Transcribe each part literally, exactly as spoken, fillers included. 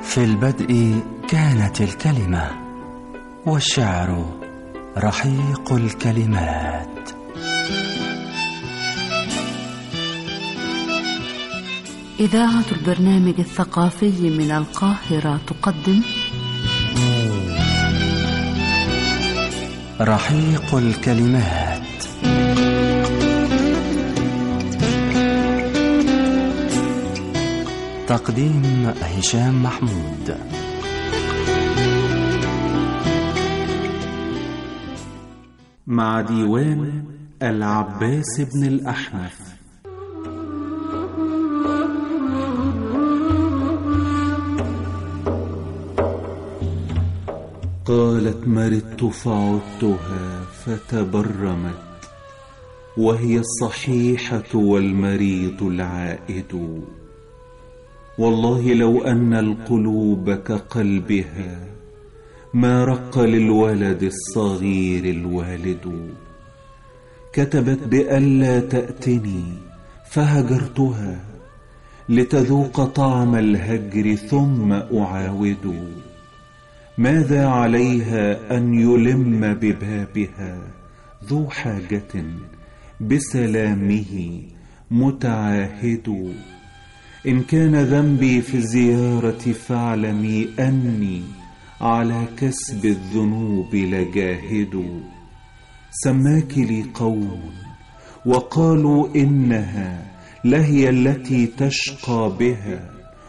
في البدء كانت الكلمة، والشعر رحيق الكلمات. إذاعة البرنامج الثقافي من القاهرة تقدم رحيق الكلمات. تقديم هشام محمود. مع ديوان العباس بن الأحنف. قالت مرضت فعدتها فتبرمت، وهي الصحيحة والمريض العائد. والله لو أن القلوب كقلبها ما رق للولد الصغير الوالد. كتبت بألا تأتني فهجرتها لتذوق طعم الهجر ثم أعاود. ماذا عليها أن يلم ببابها ذو حاجة بسلامه متعاهد. إن كان ذنبي في الزيارة فاعلمي أني على كسب الذنوب لجاهد. سماك لي قوم وقالوا إنها لهي التي تشقى بها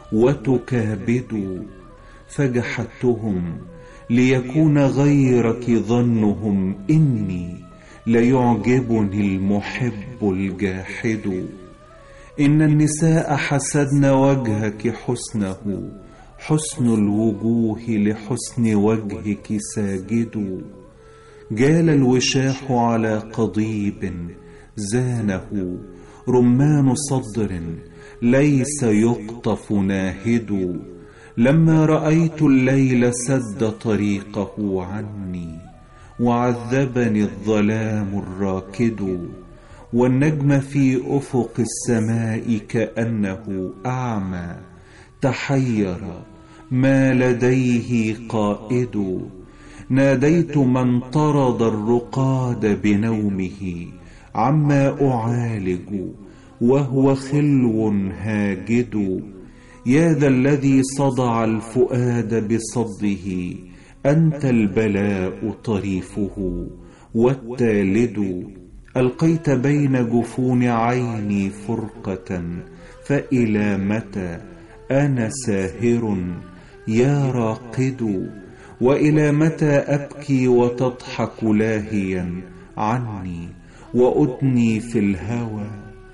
وتكابد. فجحدتهم ليكون غيرك ظنهم إني ليعجبني المحب الجاحد. إن النساء حسدن وجهك حسنه، حسن الوجوه لحسن وجهك ساجد. جال الوشاح على قضيب زانه، رمان صدر ليس يقطف ناهد. لما رأيت الليل سد طريقه عني، وعذبني الظلام الراكد. والنجم في أفق السماء كأنه أعمى تحير ما لديه قائد. ناديت من طرد الرقاد بنومه عما أعالج وهو خلو هاجد. يا ذا الذي صدع الفؤاد بصده، أنت البلاء طريفه والتالد. ألقيت بين جفون عيني فرقة، فإلى متى أنا ساهر يا راقد. وإلى متى أبكي وتضحك لاهيا عني، وأدني في الهوى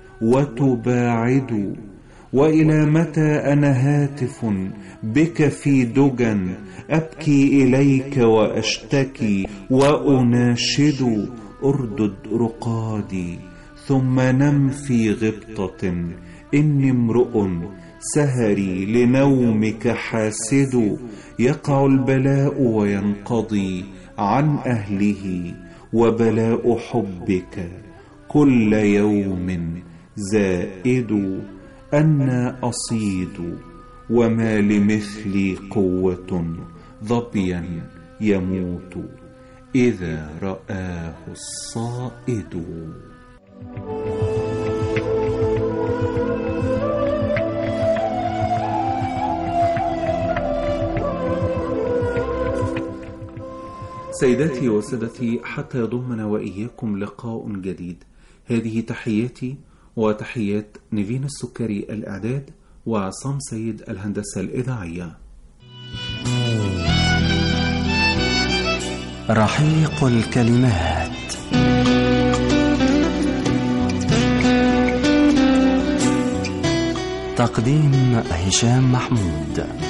وتباعد. وإلى متى أنا هاتف بك في دجى، أبكي إليك وأشتكي وأناشد. أردد رقادي ثم نم في غبطة، إني امرؤ سهري لنومك حاسد. يقع البلاء وينقضي عن أهله، وبلاء حبك كل يوم زائد. أنا أصيد وما لمثلي قوة، ظبيا يموت إذا رآه الصائد. سيداتي وسادتي، حتى يضمنا وإياكم لقاء جديد، هذه تحياتي وتحيات نيفين السكري الإعداد، وعصام سيد الهندسة الإذاعية. رحيق الكلمات. تقديم هشام محمود.